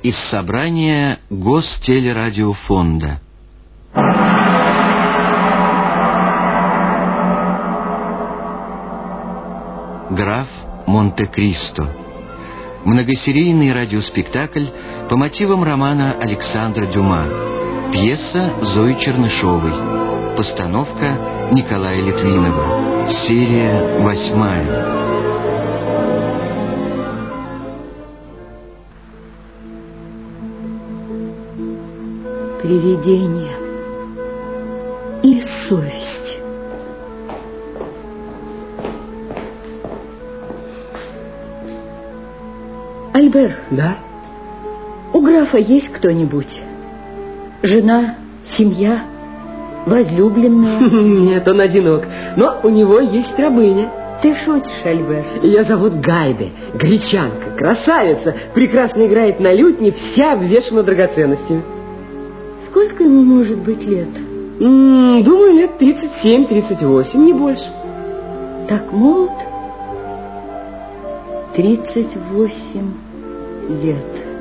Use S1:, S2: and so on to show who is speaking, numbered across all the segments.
S1: из собрания Гостелерадиофонда. Граф Монте-Кристо. Многосерийный радиоспектакль по мотивам романа Александра Дюма. Пьеса Зои Чернышевой. Постановка Николая Литвинова. Серия 8.
S2: Привидение и совесть. Альбер.
S3: Да?
S2: У графа есть кто-нибудь? Жена, семья, возлюбленная?
S3: Нет, он одинок, но у него есть рабыня.
S2: Ты шутишь, Альбер?
S3: Ее зовут Гайде, гречанка, красавица, прекрасно играет на лютне, вся обвешана драгоценностями.
S2: Сколько ему может быть лет?
S3: Думаю, лет 37-38, не больше.
S2: Так молод? 38 лет.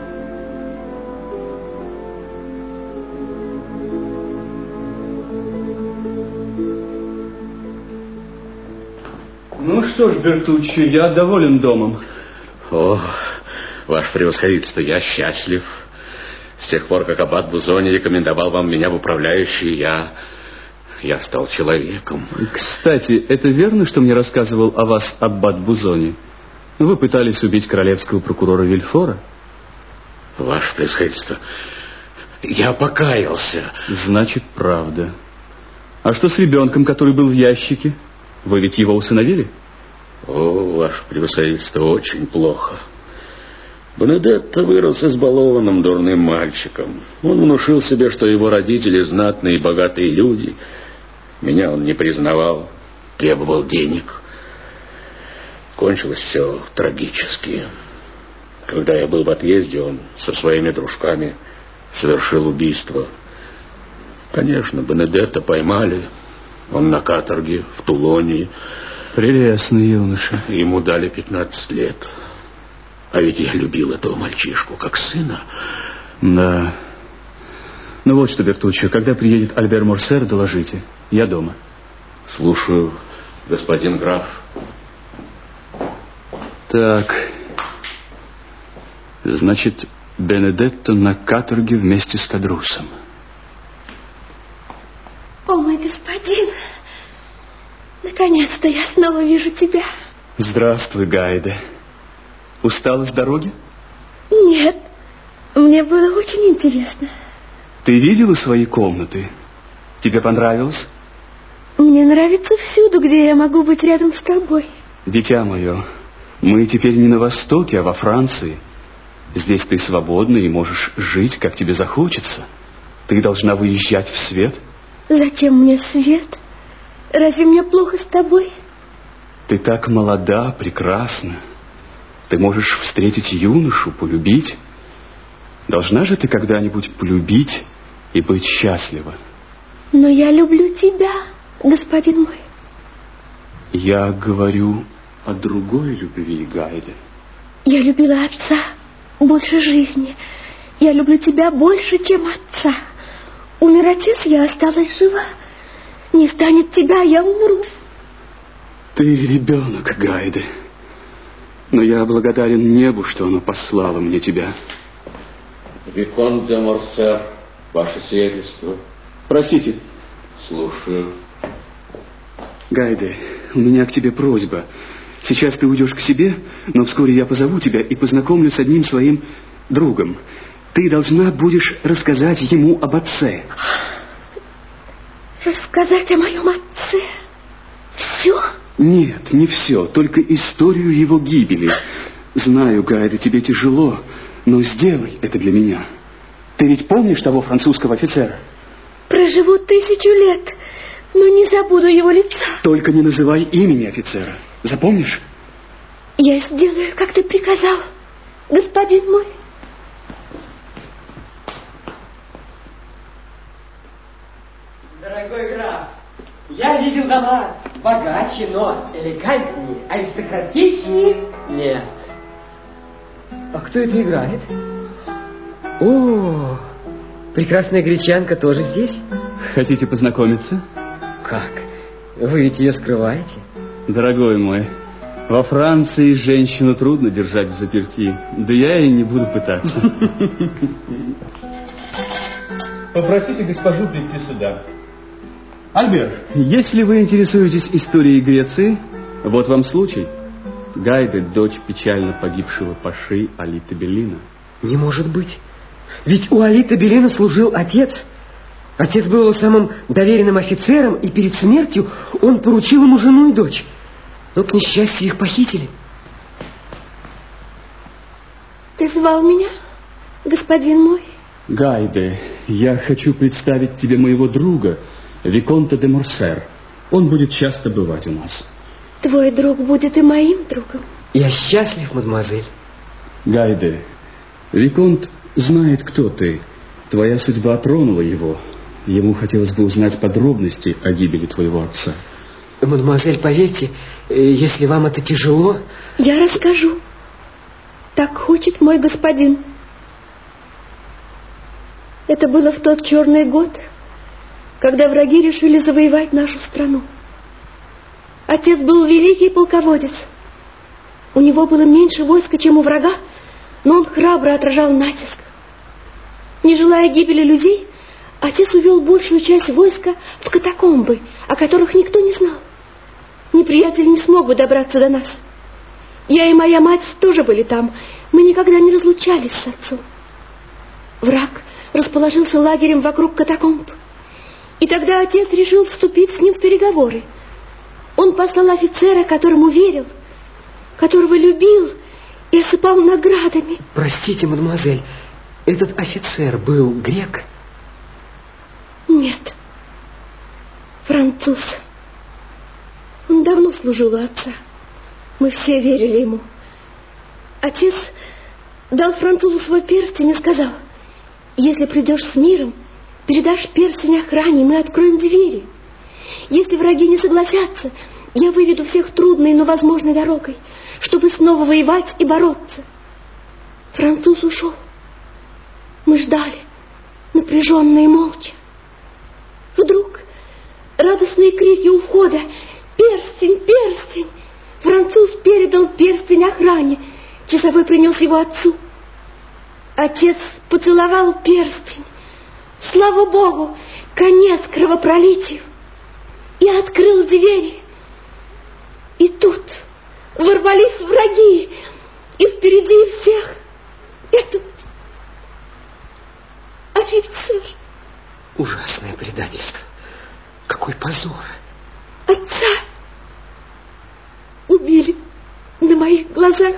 S4: Ну что ж, Бертуччо, я доволен домом.
S5: О, ваше превосходительство, я счастлив. С тех пор, как аббат Бузони рекомендовал вам меня в управляющие, я стал человеком.
S4: Кстати, это верно, что мне рассказывал о вас аббат Бузони? Вы пытались убить королевского прокурора Вильфора?
S5: Ваше превосходительство, я покаялся.
S4: Значит, правда. А что с ребенком, который был в ящике? Вы ведь его усыновили?
S5: О, ваше превосходительство, очень плохо. Бенедетто вырос избалованным дурным мальчиком. Он внушил себе, что его родители знатные и богатые люди. Меня он не признавал, требовал денег. Кончилось все трагически. Когда я был в отъезде, он со своими дружками совершил убийство. Конечно, Бенедетто поймали. Он на каторге в Тулоне.
S4: Прелестный юноша.
S5: Ему дали 15 лет. А ведь я любил этого мальчишку, как сына.
S4: Да. Ну вот что, Бертуччо, когда приедет Альбер Морсер, доложите. Я дома.
S5: Слушаю, господин граф.
S4: Так. Значит, Бенедетто на каторге вместе с Кадрусом.
S6: О, мой господин, наконец-то я снова вижу тебя.
S4: Здравствуй, Гайде. Устала с дороги?
S6: Нет, мне было очень интересно.
S4: Ты видела свои комнаты? Тебе понравилось?
S6: Мне нравится всюду, где я могу быть рядом с тобой.
S4: Дитя мое, мы теперь не на Востоке, а во Франции. Здесь ты свободна и можешь жить, как тебе захочется. Ты должна выезжать в свет.
S6: Зачем мне свет? Разве мне плохо с тобой?
S4: Ты так молода, прекрасна. Ты можешь встретить юношу, полюбить. Должна же ты когда-нибудь полюбить и быть счастлива.
S6: Но я люблю тебя, господин мой.
S4: Я говорю о другой любви, Гайде.
S6: Я любила отца больше жизни. Я люблю тебя больше, чем отца. Умер отец, я осталась жива. Не станет тебя, я умру.
S4: Ты ребенок, Гайде. Но я благодарен небу, что оно послало мне тебя.
S5: Виконт де Морсер, ваше сиятельство.
S4: Простите.
S5: Слушаю.
S4: Гайде, у меня к тебе просьба. Сейчас ты уйдешь к себе, но вскоре я позову тебя и познакомлю с одним своим другом. Ты должна будешь рассказать ему об отце.
S6: Рассказать о моем отце? Все?
S4: Нет, не все, только историю его гибели. Знаю, Гайде, тебе тяжело, но сделай это для меня. Ты ведь помнишь того французского офицера?
S6: Проживу 1000 лет, но не забуду его лица.
S4: Только не называй имени офицера. Запомнишь?
S6: Я сделаю, как ты приказал, господин мой.
S3: Дорогой граф, я видел дома богаче, но элегантнее, аристократичнее нет. А кто это играет? О, прекрасная гречанка тоже здесь?
S4: Хотите познакомиться?
S3: Как? Вы ведь ее скрываете?
S4: Дорогой мой, во Франции женщину трудно держать взаперти. Да я и не буду пытаться. Попросите госпожу прийти сюда. Альберт, если вы интересуетесь историей Греции, вот вам случай. Гайде, дочь печально погибшего паши Алита Беллина.
S3: Не может быть. Ведь у Алита Беллина служил отец. Отец был его самым доверенным офицером, и перед смертью он поручил ему жену и дочь. Но, к несчастью, их похитили.
S6: Ты звал меня, господин мой?
S4: Гайде, я хочу представить тебе моего друга, Виконта де Морсер. Он будет часто бывать у нас.
S6: Твой друг будет и моим другом.
S3: Я счастлив, мадемуазель.
S4: Гайде, Виконт знает, кто ты. Твоя судьба тронула его. Ему хотелось бы узнать подробности о гибели твоего отца.
S3: Мадемуазель, поверьте, если вам это тяжело...
S6: Я расскажу. Так хочет мой господин. Это было в тот черный год, когда враги решили завоевать нашу страну. Отец был великий полководец. У него было меньше войска, чем у врага, но он храбро отражал натиск. Не желая гибели людей, отец увел большую часть войска в катакомбы, о которых никто не знал. Неприятель не смог бы добраться до нас. Я и моя мать тоже были там. Мы никогда не разлучались с отцом. Враг расположился лагерем вокруг катакомб. И тогда отец решил вступить с ним в переговоры. Он послал офицера, которому верил, которого любил и осыпал наградами.
S3: Простите, мадемуазель, этот офицер был грек?
S6: Нет, француз. Он давно служил у отца. Мы все верили ему. Отец дал французу свой перстень и сказал: если придешь с миром, передашь перстень охране, мы откроем двери. Если враги не согласятся, я выведу всех трудной, но возможной дорогой, чтобы снова воевать и бороться. Француз ушел. Мы ждали, напряженно и молча. Вдруг радостные крики у входа: «Перстень! Перстень!» Француз передал перстень охране. Часовой принес его отцу. Отец поцеловал перстень. Слава Богу, конец кровопролитию. И открыл двери. И тут ворвались враги. И впереди всех этот офицер.
S3: Ужасное предательство. Какой позор.
S6: Отца убили на моих глазах.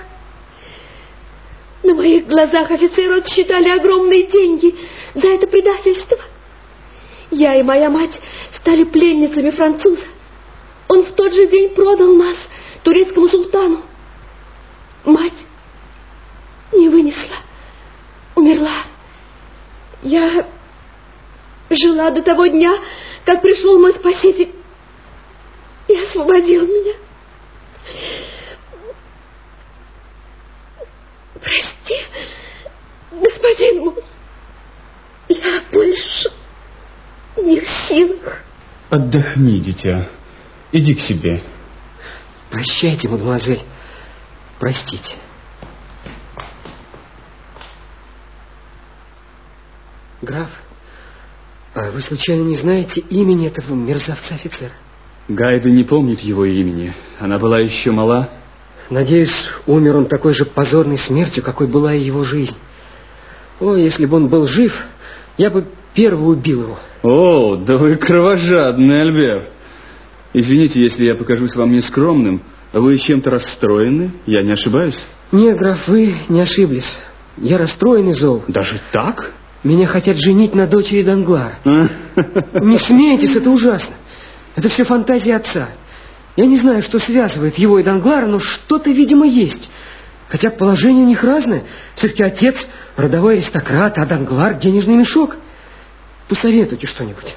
S6: На моих глазах офицеру отсчитали огромные деньги за это предательство. Я и моя мать стали пленницами француза. Он в тот же день продал нас турецкому султану. Мать не вынесла, умерла. Я жила до того дня, как пришел мой спаситель и освободил меня. Прости, господин мой, я больше не в силах.
S4: Отдохни, дитя. Иди к себе.
S3: Прощайте, мадемуазель. Простите. Граф, а вы случайно не знаете имени этого мерзавца-офицера?
S4: Гайда не помнит его имени. Она была еще мала.
S3: Надеюсь, умер он такой же позорной смертью, какой была и его жизнь. О, если бы он был жив, я бы первый убил его.
S4: О, да вы кровожадный, Альбер. Извините, если я покажусь вам нескромным. Вы чем-то расстроены? Я не ошибаюсь?
S3: Нет, граф, вы не ошиблись. Я расстроен и зол.
S4: Даже так?
S3: Меня хотят женить на дочери Данглара. Не смейтесь, это ужасно. Это все фантазия отца. Я не знаю, что связывает его и Данглара, но что-то, видимо, есть. Хотя положение у них разное. Все-таки отец родовой аристократ, а Данглар — денежный мешок. Посоветуйте что-нибудь.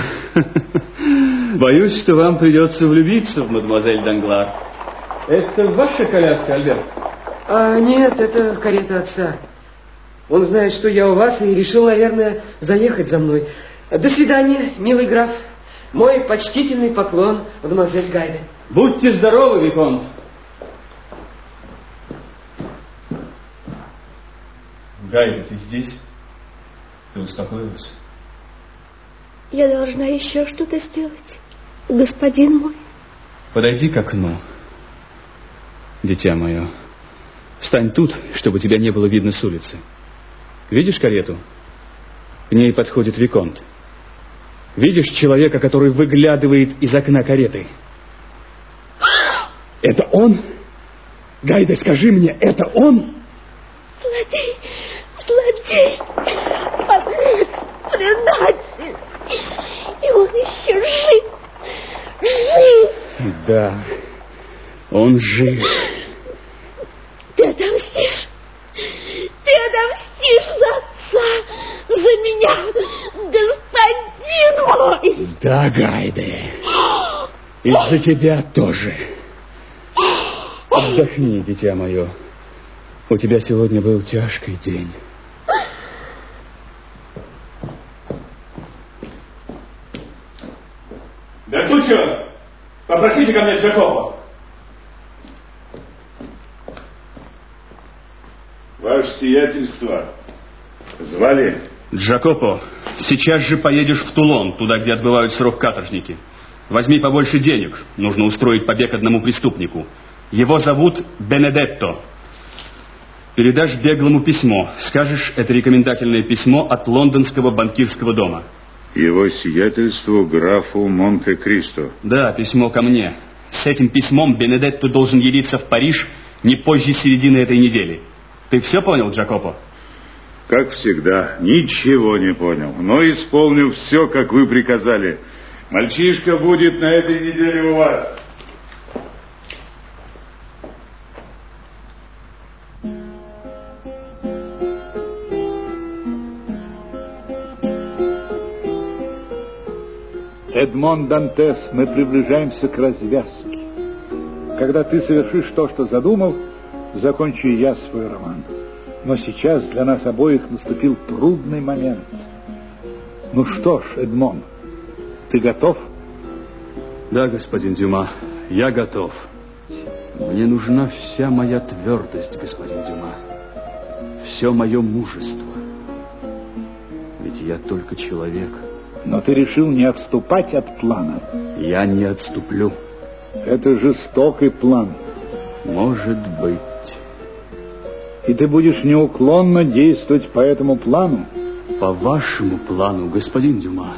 S4: Боюсь, что вам придется влюбиться в мадемуазель Данглар. Это ваша коляска, Альберт?
S3: Нет, это карета отца. Он знает, что я у вас, и решил, наверное, заехать за мной. До свидания, милый граф. Мой почтительный поклон, мадемуазель Гайде.
S4: Будьте здоровы, виконт. Гайде, ты здесь? Ты успокоилась?
S6: Я должна еще что-то сделать, господин мой.
S4: Подойди к окну, дитя мое. Встань тут, чтобы тебя не было видно с улицы. Видишь карету? К ней подходит виконт. Видишь человека, который выглядывает из окна кареты? Это он? Гайде, скажи мне, это он?
S6: Злодей! Злодей! Подлец! Предатель! И он еще жив! Жив!
S4: Да, он жив.
S6: Ты отомстишь! Ты отомстишь за отца! За меня! Господин мой!
S4: Да, Гайде. И за тебя тоже. Отдохни, дитя мое. У тебя сегодня был тяжкий день. Бертуччо, попросите ко мне Джакопо.
S7: Ваше сиятельство, звали?
S4: Джакопо, сейчас же поедешь в Тулон, туда, где отбывают срок каторжники. Возьми побольше денег. Нужно устроить побег одному преступнику. Его зовут Бенедетто. Передашь беглому письмо. Скажешь, это рекомендательное письмо от лондонского банкирского дома.
S7: Его сиятельству графу Монте-Кристо.
S4: Да, письмо ко мне. С этим письмом Бенедетто должен явиться в Париж не позже середины этой недели. Ты все понял, Джакопо?
S7: Как всегда, ничего не понял, но исполню все, как вы приказали. Мальчишка будет на этой неделе у вас.
S8: Эдмон Дантес, мы приближаемся к развязке. Когда ты совершишь то, что задумал, закончу и я свой роман. Но сейчас для нас обоих наступил трудный момент. Ну что ж, Эдмон, ты готов?
S4: Да, господин Дюма, я готов. Мне нужна вся моя твердость, господин Дюма. Все мое мужество. Ведь я только человек.
S8: Но ты решил не отступать от плана.
S4: Я не отступлю.
S8: Это жестокий план.
S4: Может быть.
S8: И ты будешь неуклонно действовать по этому плану?
S4: По вашему плану, господин Дюма.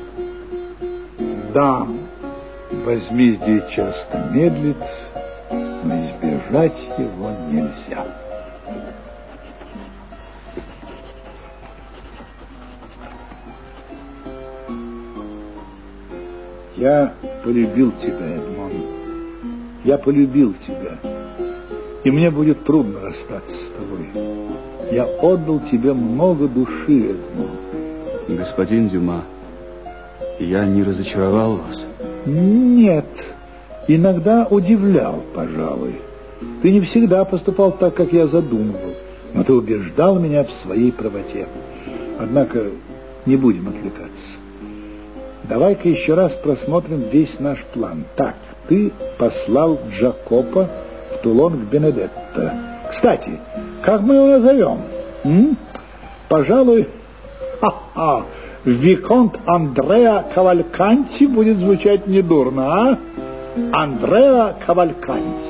S8: Да. Возмездие часто медлит, но избежать его нельзя. Я полюбил тебя, Эдмон. Я полюбил тебя. И мне будет трудно расстаться с тобой. Я отдал тебе много души, Эдмон.
S4: Господин Дюма, я не разочаровал вас?
S8: Нет. Иногда удивлял, пожалуй. Ты не всегда поступал так, как я задумывал. Но ты убеждал меня в своей правоте. Однако не будем отвлекаться. Давай-ка еще раз просмотрим весь наш план. Так, ты послал Джакопо в Тулон к Бенедетто. Кстати, как мы его назовем? Пожалуй, Виконт Андреа Кавальканти будет звучать недурно, а? Андреа Кавальканти.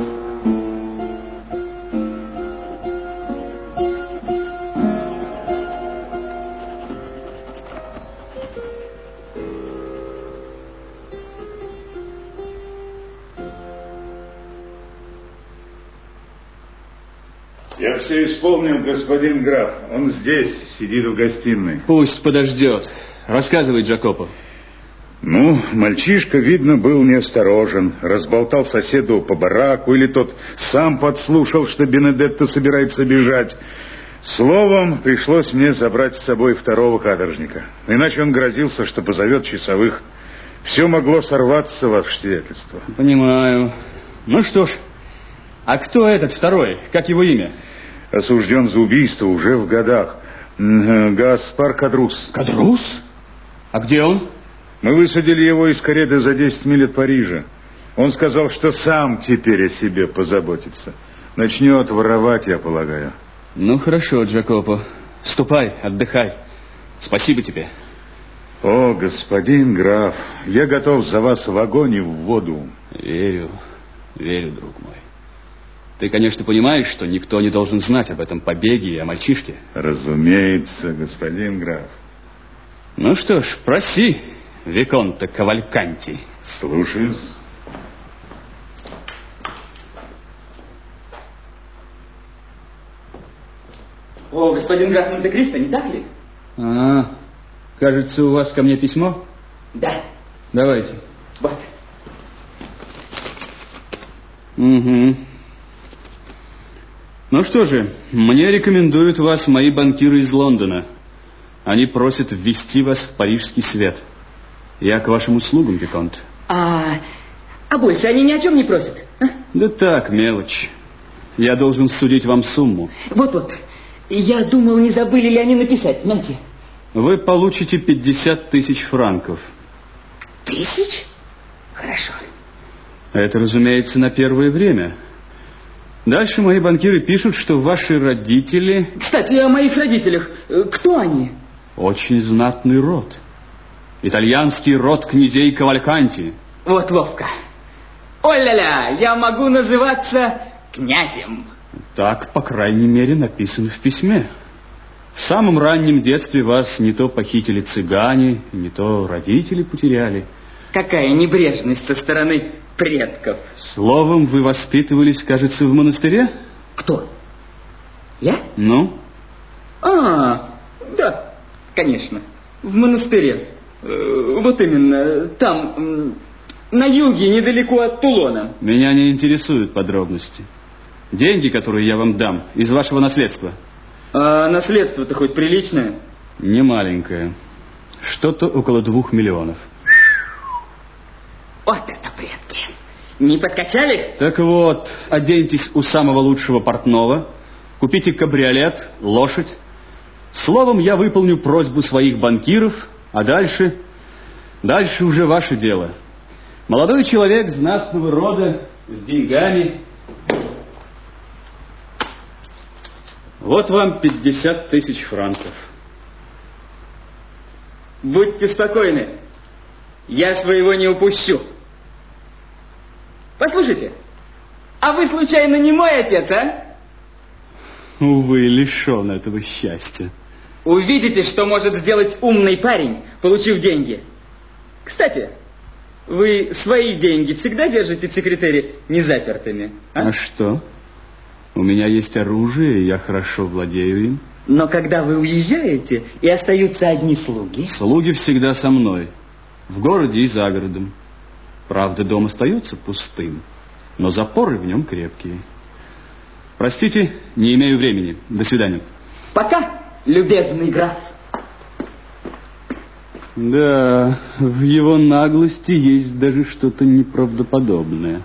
S7: Я все исполнил, господин граф. Он здесь, сидит в гостиной.
S4: Пусть подождет. Рассказывай, Джакопо.
S7: Ну, мальчишка, видно, был неосторожен. Разболтал соседу по бараку, или тот сам подслушал, что Бенедетто собирается бежать. Словом, пришлось мне забрать с собой второго каторжника. Иначе он грозился, что позовет часовых. Все могло сорваться, ваше сиятельство.
S4: Понимаю. Ну что ж, а кто этот второй? Как его имя?
S7: осужден за убийство уже в годах. Гаспар Кадрус.
S4: Кадрус? А где он?
S7: Мы высадили его из кареты за 10 миль от Парижа. Он сказал, что сам теперь о себе позаботится. Начнет воровать, я полагаю.
S4: Ну, хорошо, Джакопо. Ступай, отдыхай. Спасибо тебе.
S7: О, господин граф, я готов за вас в огонь и в воду.
S4: Верю, друг мой. Ты, конечно, понимаешь, что никто не должен знать об этом побеге и о мальчишке?
S7: Разумеется, господин граф.
S4: Ну что ж, проси, Виконте Кавальканти.
S7: Слушаюсь.
S3: О, господин граф Монте-Кристо, не так ли?
S4: Кажется, у вас ко мне письмо?
S3: Да.
S4: Давайте.
S3: Вот.
S4: Угу. Ну что же, мне рекомендуют вас мои банкиры из Лондона. Они просят ввести вас в парижский свет. Я к вашим услугам, Виконт.
S3: А больше они ни о чем не просят? А?
S4: Да так, мелочь. Я должен судить вам сумму.
S3: Вот-вот. Я думал, не забыли ли они написать, знаете?
S4: Вы получите 50 тысяч франков.
S3: Тысяч? Хорошо.
S4: Это, разумеется, на первое время. Дальше мои банкиры пишут, что ваши родители...
S3: Кстати, о моих родителях. Кто они?
S4: Очень знатный род. Итальянский род князей Кавальканти.
S3: Вот ловко. Ой-ля-ля, я могу называться князем.
S4: Так, по крайней мере, написано в письме. В самом раннем детстве вас не то похитили цыгане, не то родители потеряли.
S3: Какая небрежность со стороны предков.
S4: Словом, вы воспитывались, кажется, в монастыре?
S3: Кто? Я?
S4: Ну?
S3: Да, конечно. В монастыре. Вот именно, там, на юге, недалеко от Тулона.
S4: Меня не интересуют подробности. Деньги, которые я вам дам, из вашего наследства.
S3: А наследство-то хоть приличное?
S4: Не маленькое. Что-то около 2 миллионов.
S3: Вот это предки. Не подкачали?
S4: Так вот, оденьтесь у самого лучшего портного, купите кабриолет, лошадь. Словом, я выполню просьбу своих банкиров, а дальше уже ваше дело. Молодой человек знатного рода, с деньгами. Вот вам 50 тысяч франков.
S3: Будьте спокойны. Я своего не упущу. Послушайте, а вы случайно не мой отец, а?
S4: Увы, лишен этого счастья.
S3: Увидите, что может сделать умный парень, получив деньги. Кстати, вы свои деньги всегда держите в секретаре незапертыми, а?
S4: А что? У меня есть оружие, и я хорошо владею им.
S3: Но когда вы уезжаете, и остаются одни слуги...
S4: Слуги всегда со мной. В городе и за городом. Правда, дом остается пустым, но запоры в нем крепкие. Простите, не имею времени. До свидания.
S3: Пока, любезный граф.
S4: Да, в его наглости есть даже что-то неправдоподобное.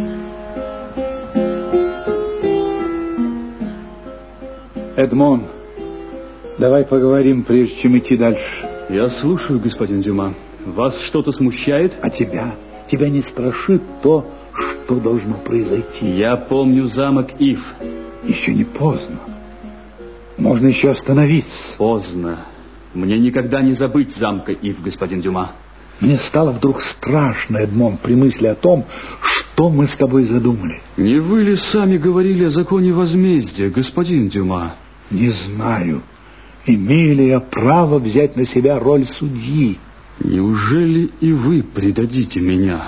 S8: Эдмон, давай поговорим, прежде чем идти дальше.
S4: Я слушаю, господин Дюма. Вас что-то смущает?
S8: А тебя? Тебя не страшит то, что должно произойти?
S4: Я помню замок Ив.
S8: Еще не поздно. Можно еще остановиться.
S4: Поздно. Мне никогда не забыть замка Ив, господин Дюма.
S8: Мне стало вдруг страшно, Эдмон, при мысли о том, что мы с тобой задумали.
S4: Не вы ли сами говорили о законе возмездия, господин Дюма?
S8: Не знаю, имею ли я право взять на себя роль судьи.
S4: Неужели и вы предадите меня?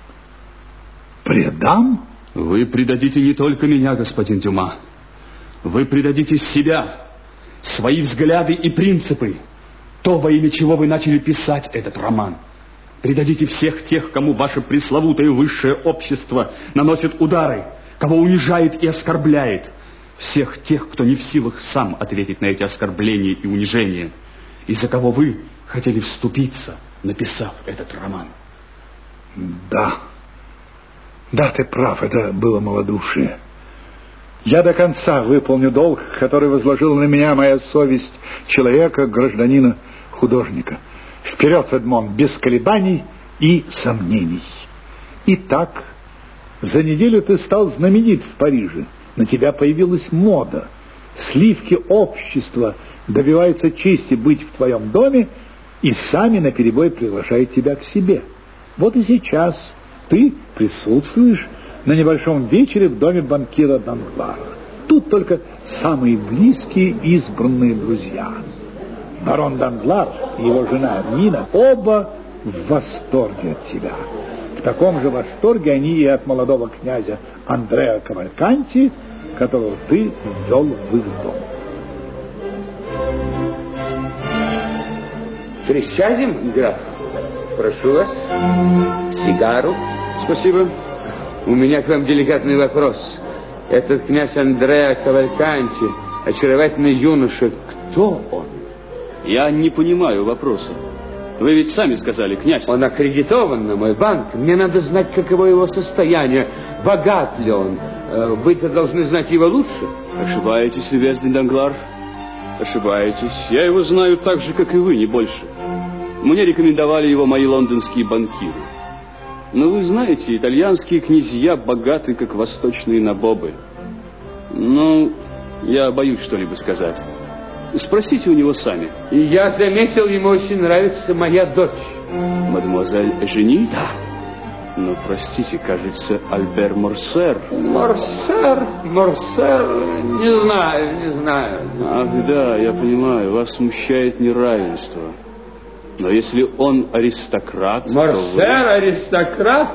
S8: Предам?
S4: Вы предадите не только меня, господин Дюма. Вы предадите себя, свои взгляды и принципы, то, во имя чего вы начали писать этот роман. Предадите всех тех, кому ваше пресловутое высшее общество наносит удары, кого унижает и оскорбляет. Всех тех, кто не в силах сам ответить на эти оскорбления и унижения, и за кого вы хотели вступиться, написав этот роман.
S8: Да, ты прав, это было малодушие. Я до конца выполню долг, который возложила на меня моя совесть человека, гражданина, художника. Вперед, Эдмон, без колебаний и сомнений. Итак, за неделю ты стал знаменит в Париже. На тебя появилась мода. Сливки общества добиваются чести быть в твоем доме и сами наперебой приглашают тебя к себе. Вот и сейчас ты присутствуешь на небольшом вечере в доме банкира Данглара. Тут только самые близкие избранные друзья. Барон Данглар и его жена Эрмина оба в восторге от тебя. В таком же восторге они и от молодого князя Андреа Кавальканти, которого ты ввел в их дом.
S9: Присядем, граф? Прошу вас. Сигару. Спасибо. У меня к вам деликатный вопрос. Этот князь Андреа Кавальканти, очаровательный юноша, кто он?
S10: Я не понимаю вопроса. Вы ведь сами сказали, князь.
S9: Он аккредитован на мой банк. Мне надо знать, каково его состояние. Богат ли он? Вы-то должны знать его лучше.
S10: Ошибаетесь, любезный Данглар. Ошибаетесь. Я его знаю так же, как и вы, не больше. Мне рекомендовали его мои лондонские банкиры. Но вы знаете, итальянские князья богаты, как восточные набобы. Ну, я боюсь что-либо сказать. Спросите у него сами.
S9: И я заметил, ему очень нравится моя дочь.
S10: Мадемуазель Эжени?
S9: Да.
S10: Но, простите, кажется, Альбер Морсер.
S9: Морсер, не знаю.
S10: Ах, да, я понимаю, вас смущает неравенство. Но если он аристократ,
S9: Морсер, аристократ?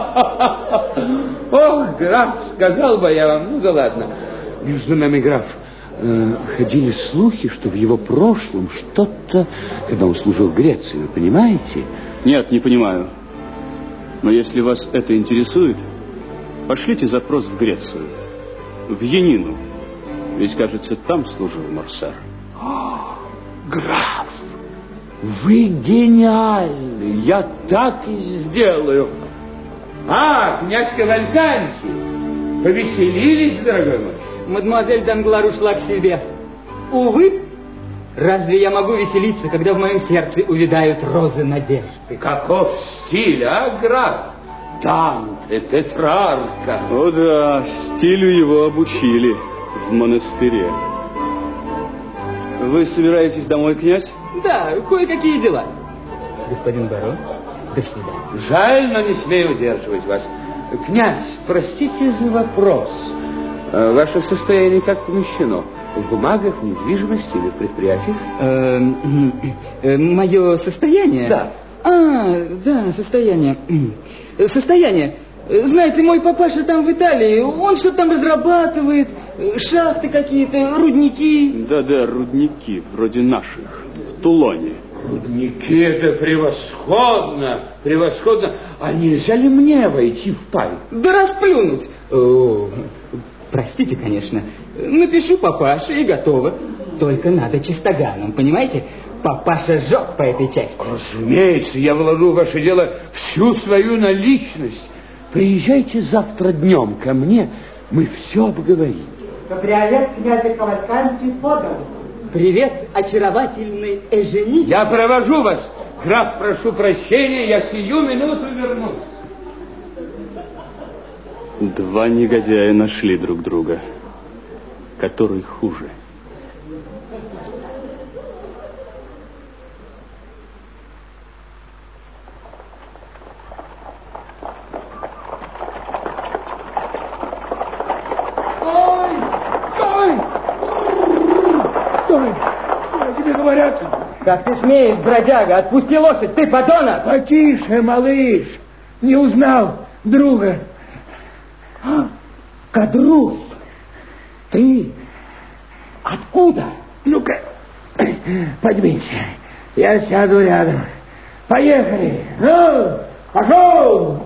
S9: Ох, граф, сказал бы я вам, ну да ладно. Между нами, граф, ходили слухи, что в его прошлом что-то, когда он служил в Греции, вы понимаете?
S10: Нет, не понимаю. Но если вас это интересует, пошлите запрос в Грецию, в Янину. Ведь, кажется, там служил Морсер.
S9: Граф, вы гениальны, я так и сделаю. Князь Кавальканти, повеселились, дорогой мой?
S3: Мадемуазель Данглар ушла к себе. Увы, разве я могу веселиться, когда в моем сердце увядают розы надежды?
S9: Каков стиль, граф? Данте, Петрарка.
S10: О да, стилю его обучили в монастыре. Вы собираетесь домой, князь?
S3: Да, кое-какие дела. Господин барон, до свидания.
S9: Жаль, но не смею удерживать вас. Князь, простите за вопрос. Ваше состояние как помещено? В бумагах, в недвижимости или в предприятиях?
S3: Мое состояние?
S9: Да.
S3: Да, состояние. Состояние. Знаете, мой папаша там в Италии, он что-то там разрабатывает, шахты какие-то, рудники.
S10: Да, рудники, вроде наших, в Тулоне.
S9: Рудники, это превосходно. А нельзя ли мне войти в пай?
S3: Да расплюнуть. Простите, конечно. Напишу папаше и готово. Только надо чистоганом, понимаете? Папаша жёг по этой части.
S9: Разумеется, я вложу в ваше дело всю свою наличность. Приезжайте завтра днем ко мне, мы все обговорим.
S11: Кабриолет князя Кавальканти подал.
S3: Привет, очаровательный Эжени.
S9: Я провожу вас. Граф, прошу прощения, я сию минуту вернусь.
S10: Два негодяя нашли друг друга. Который хуже?
S11: Стой! Тебе говорят...
S3: Как ты смеешь, бродяга? Отпусти лошадь, ты подонок!
S11: Потише, малыш. Не узнал друга. Кадрус, ты откуда? Ну-ка, подвинься. Я сяду рядом. Поехали. Ну, пошел.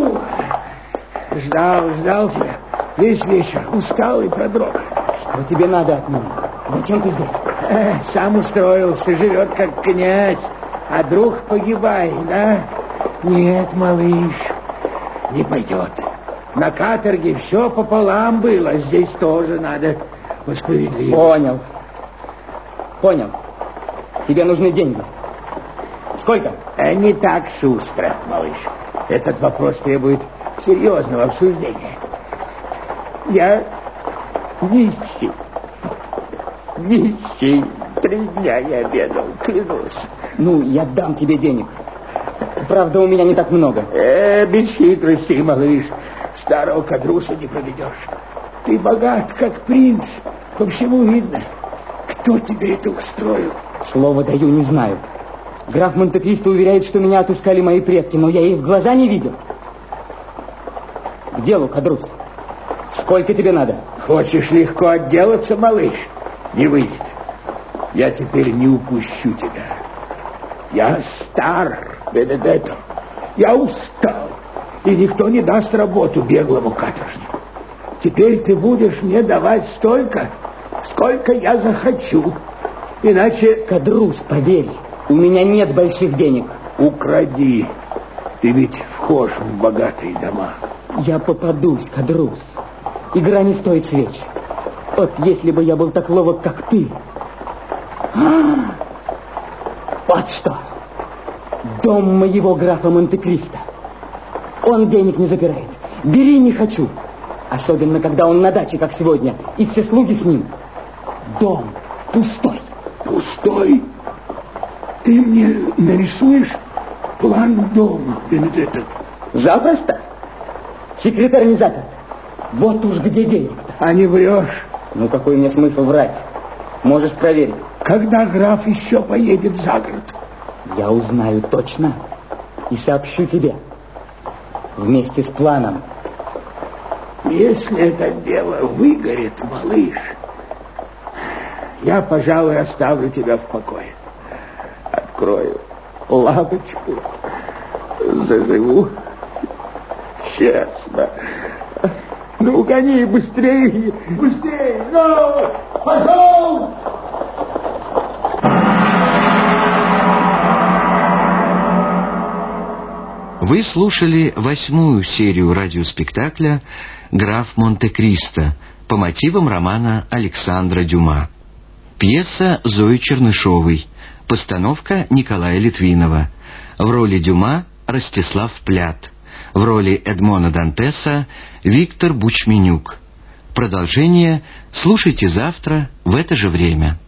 S11: Ждал тебя весь вечер. Устал и продрог.
S3: Что тебе надо от меня? Зачем ты здесь?
S11: Сам устроился, живет как князь, а друг погибает, да? Нет, малыш, не пойдет. На каторге все пополам было, здесь тоже надо по справедливости.
S3: Понял. Тебе нужны деньги. Сколько?
S11: Не так шустро, малыш. Этот вопрос требует серьезного обсуждения. Я нищий. 3 дня не обедал, клянусь.
S3: Ну, я дам тебе денег. Правда, у меня не так много.
S11: Без хитростей, малыш. Старого кадруса не проведешь. Ты богат, как принц. По всему видно. Кто тебе это устроил?
S3: Слово даю, не знаю. Граф Монте-Кристо уверяет, что меня отыскали мои предки, но я их в глаза не видел. К делу, кадрус. Сколько тебе надо?
S11: Хочешь легко отделаться, малыш? Не выйдет. Я теперь не упущу тебя. Я стар, Бенедетто. Я устал. И никто не даст работу беглому каторжнику. Теперь ты будешь мне давать столько, сколько я захочу. Иначе...
S3: Кадрус, поверь, у меня нет больших денег.
S11: Укради. Ты ведь вхож в богатые дома.
S3: Я попадусь, кадрус. Игра не стоит свеч. Вот если бы я был так ловок, как ты. Вот что. Дом моего графа Монте-Кристо. Он денег не забирает. Бери, не хочу. Особенно, когда он на даче, как сегодня, и все слуги с ним. Дом пустой.
S11: Пустой? Ты мне нарисуешь план дома, Бенедетто?
S3: Запросто. Секретарь не запер. Вот уж где денег-то.
S11: А не врешь?
S3: Ну, какой мне смысл врать? Можешь проверить.
S11: Когда граф еще поедет за город?
S3: Я узнаю точно и сообщу тебе. Вместе с планом.
S11: Если это дело выгорит, малыш, я, пожалуй, оставлю тебя в покое. Открою лавочку, заживу честно. Ну, гони быстрее, быстрее, ну, пошел!
S1: Вы слушали 8-ю серию радиоспектакля «Граф Монте-Кристо» по мотивам романа Александра Дюма. Пьеса Зои Чернышовой. Постановка Николая Литвинова. В роли Дюма Ростислав Плят. В роли Эдмона Дантеса Виктор Бучменюк. Продолжение слушайте завтра в это же время.